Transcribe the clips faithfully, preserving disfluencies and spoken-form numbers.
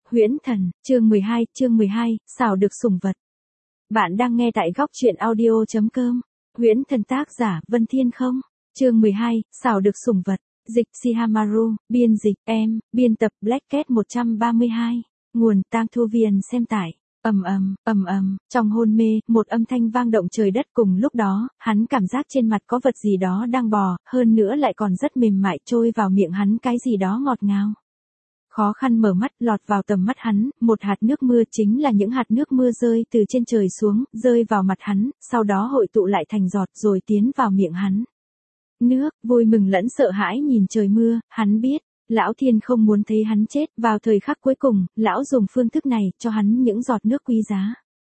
Huyễn Thần, chương mười hai, chương mười hai, xào được sủng vật. Bạn đang nghe tại góc truyện audio chấm com. Huyễn Thần tác giả Vân Thiên không. Chương mười hai, xào được sủng vật. Dịch Shihamaru, biên dịch em, biên tập Black Cat một trăm ba mươi hai. Nguồn Tang Thu Viền xem tải. Ầm ầm, ầm ầm, trong hôn mê, một âm thanh vang động trời đất, cùng lúc đó, hắn cảm giác trên mặt có vật gì đó đang bò, hơn nữa lại còn rất mềm mại trôi vào miệng hắn, cái gì đó ngọt ngào. Khó khăn mở mắt, lọt vào tầm mắt hắn, một hạt nước mưa, chính là những hạt nước mưa rơi từ trên trời xuống, rơi vào mặt hắn, sau đó hội tụ lại thành giọt rồi tiến vào miệng hắn. Nước, vui mừng lẫn sợ hãi nhìn trời mưa, hắn biết, Lão Thiên không muốn thấy hắn chết, vào thời khắc cuối cùng, lão dùng phương thức này cho hắn những giọt nước quý giá.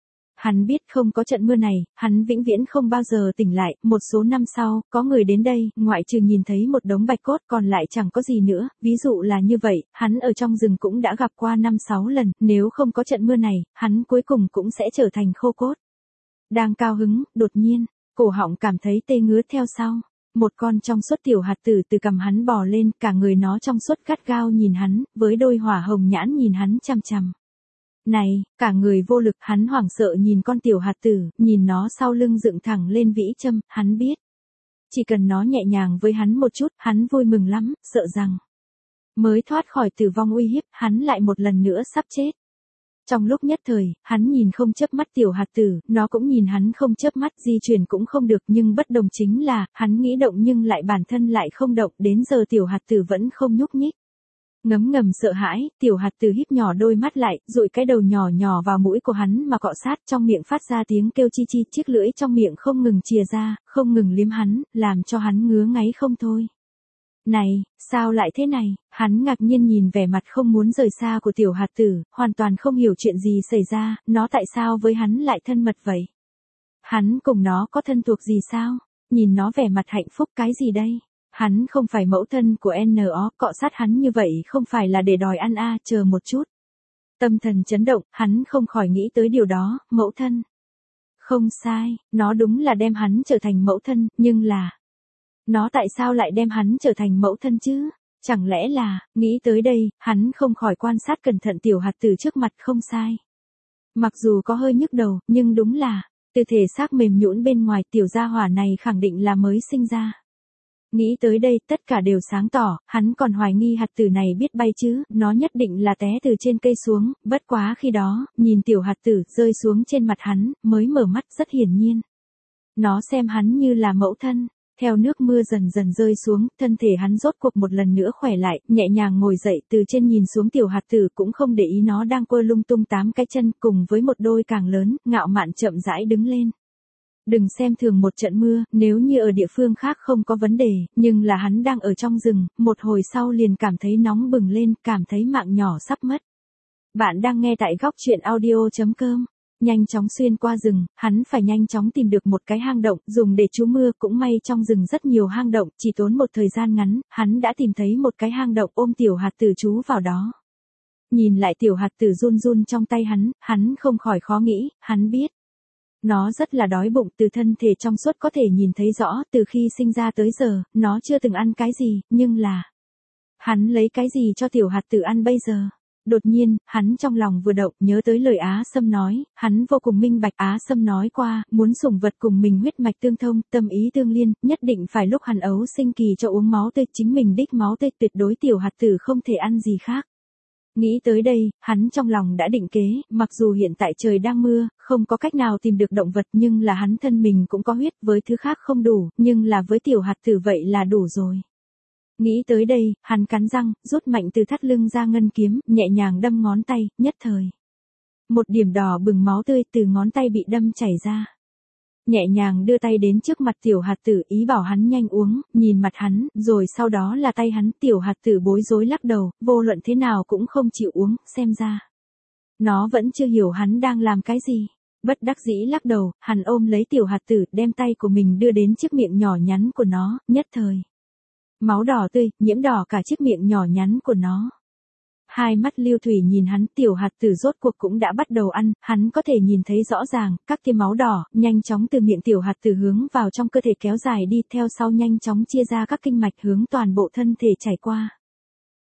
Hắn biết không có trận mưa này, hắn vĩnh viễn không bao giờ tỉnh lại. Một số năm sau, có người đến đây, ngoại trừ nhìn thấy một đống bạch cốt còn lại chẳng có gì nữa. Ví dụ là như vậy, hắn ở trong rừng cũng đã gặp qua năm sáu lần, nếu không có trận mưa này, hắn cuối cùng cũng sẽ trở thành khô cốt. Đang cao hứng, đột nhiên, cổ họng cảm thấy tê ngứa theo sau. Một con trong suốt tiểu hạt tử từ cằm hắn bò lên, cả người nó trong suốt gắt gao nhìn hắn, với đôi hỏa hồng nhãn nhìn hắn chằm chằm. Này, cả người vô lực, hắn hoảng sợ nhìn con tiểu hạt tử, nhìn nó sau lưng dựng thẳng lên vĩ châm, hắn biết. Chỉ cần nó nhẹ nhàng với hắn một chút, hắn vui mừng lắm, sợ rằng mới thoát khỏi tử vong uy hiếp, hắn lại một lần nữa sắp chết. Trong lúc nhất thời, hắn nhìn không chớp mắt tiểu hạt tử, nó cũng nhìn hắn không chớp mắt, di chuyển cũng không được, nhưng bất đồng chính là, hắn nghĩ động nhưng lại bản thân lại không động, đến giờ tiểu hạt tử vẫn không nhúc nhích. Ngấm ngầm sợ hãi, tiểu hạt tử híp nhỏ đôi mắt lại, dụi cái đầu nhỏ nhỏ vào mũi của hắn mà cọ sát, trong miệng phát ra tiếng kêu chi chi, chiếc lưỡi trong miệng không ngừng chìa ra, không ngừng liếm hắn, làm cho hắn ngứa ngáy không thôi. Này, sao lại thế này? Hắn ngạc nhiên nhìn vẻ mặt không muốn rời xa của tiểu hạt tử, hoàn toàn không hiểu chuyện gì xảy ra, nó tại sao với hắn lại thân mật vậy? Hắn cùng nó có thân thuộc gì sao? Nhìn nó vẻ mặt hạnh phúc cái gì đây? Hắn không phải mẫu thân của en o, cọ sát hắn như vậy không phải là để đòi ăn a, chờ một chút. Tâm thần chấn động, hắn không khỏi nghĩ tới điều đó, mẫu thân. Không sai, nó đúng là đem hắn trở thành mẫu thân, nhưng là... Nó tại sao lại đem hắn trở thành mẫu thân chứ? Chẳng lẽ là, nghĩ tới đây, hắn không khỏi quan sát cẩn thận tiểu hạt tử trước mặt, không sai. Mặc dù có hơi nhức đầu, nhưng đúng là, từ thể xác mềm nhũn bên ngoài tiểu gia hỏa này khẳng định là mới sinh ra. Nghĩ tới đây, tất cả đều sáng tỏ, hắn còn hoài nghi hạt tử này biết bay chứ, nó nhất định là té từ trên cây xuống, bất quá khi đó, nhìn tiểu hạt tử rơi xuống trên mặt hắn, mới mở mắt rất hiển nhiên. Nó xem hắn như là mẫu thân. Theo nước mưa dần dần rơi xuống, thân thể hắn rốt cuộc một lần nữa khỏe lại, nhẹ nhàng ngồi dậy, từ trên nhìn xuống tiểu hạt tử, cũng không để ý nó đang quơ lung tung tám cái chân, cùng với một đôi càng lớn, ngạo mạn chậm rãi đứng lên. Đừng xem thường một trận mưa, nếu như ở địa phương khác không có vấn đề, nhưng là hắn đang ở trong rừng, một hồi sau liền cảm thấy nóng bừng lên, cảm thấy mạng nhỏ sắp mất. Bạn đang nghe tại góc truyện audio chấm com. Nhanh chóng xuyên qua rừng, hắn phải nhanh chóng tìm được một cái hang động, dùng để trú mưa, cũng may trong rừng rất nhiều hang động, chỉ tốn một thời gian ngắn, hắn đã tìm thấy một cái hang động, ôm tiểu hạt tử trú vào đó. Nhìn lại tiểu hạt tử run run trong tay hắn, hắn không khỏi khó nghĩ, hắn biết. Nó rất là đói bụng, từ thân thể trong suốt có thể nhìn thấy rõ, từ khi sinh ra tới giờ, nó chưa từng ăn cái gì, nhưng là... Hắn lấy cái gì cho tiểu hạt tử ăn bây giờ? Đột nhiên, hắn trong lòng vừa động, nhớ tới lời Á Sâm nói, hắn vô cùng minh bạch. Á Sâm nói qua, muốn sủng vật cùng mình huyết mạch tương thông, tâm ý tương liên, nhất định phải lúc hắn ấu sinh kỳ cho uống máu tươi, chính mình đích máu tươi, tuyệt đối tiểu hạt tử không thể ăn gì khác. Nghĩ tới đây, hắn trong lòng đã định kế, mặc dù hiện tại trời đang mưa, không có cách nào tìm được động vật, nhưng là hắn thân mình cũng có huyết, với thứ khác không đủ, nhưng là với tiểu hạt tử vậy là đủ rồi. Nghĩ tới đây, hắn cắn răng, rút mạnh từ thắt lưng ra ngân kiếm, nhẹ nhàng đâm ngón tay, nhất thời. Một điểm đỏ bừng máu tươi từ ngón tay bị đâm chảy ra. Nhẹ nhàng đưa tay đến trước mặt tiểu hạt tử, ý bảo hắn nhanh uống, nhìn mặt hắn, rồi sau đó là tay hắn. Tiểu hạt tử bối rối lắc đầu, vô luận thế nào cũng không chịu uống, xem ra. Nó vẫn chưa hiểu hắn đang làm cái gì. Bất đắc dĩ lắc đầu, hắn ôm lấy tiểu hạt tử, đem tay của mình đưa đến chiếc miệng nhỏ nhắn của nó, nhất thời. Máu đỏ tươi, nhiễm đỏ cả chiếc miệng nhỏ nhắn của nó. Hai mắt lưu thủy nhìn hắn, tiểu hạt tử rốt cuộc cũng đã bắt đầu ăn, hắn có thể nhìn thấy rõ ràng, các tia máu đỏ, nhanh chóng từ miệng tiểu hạt tử hướng vào trong cơ thể kéo dài đi, theo sau nhanh chóng chia ra các kinh mạch hướng toàn bộ thân thể chảy qua.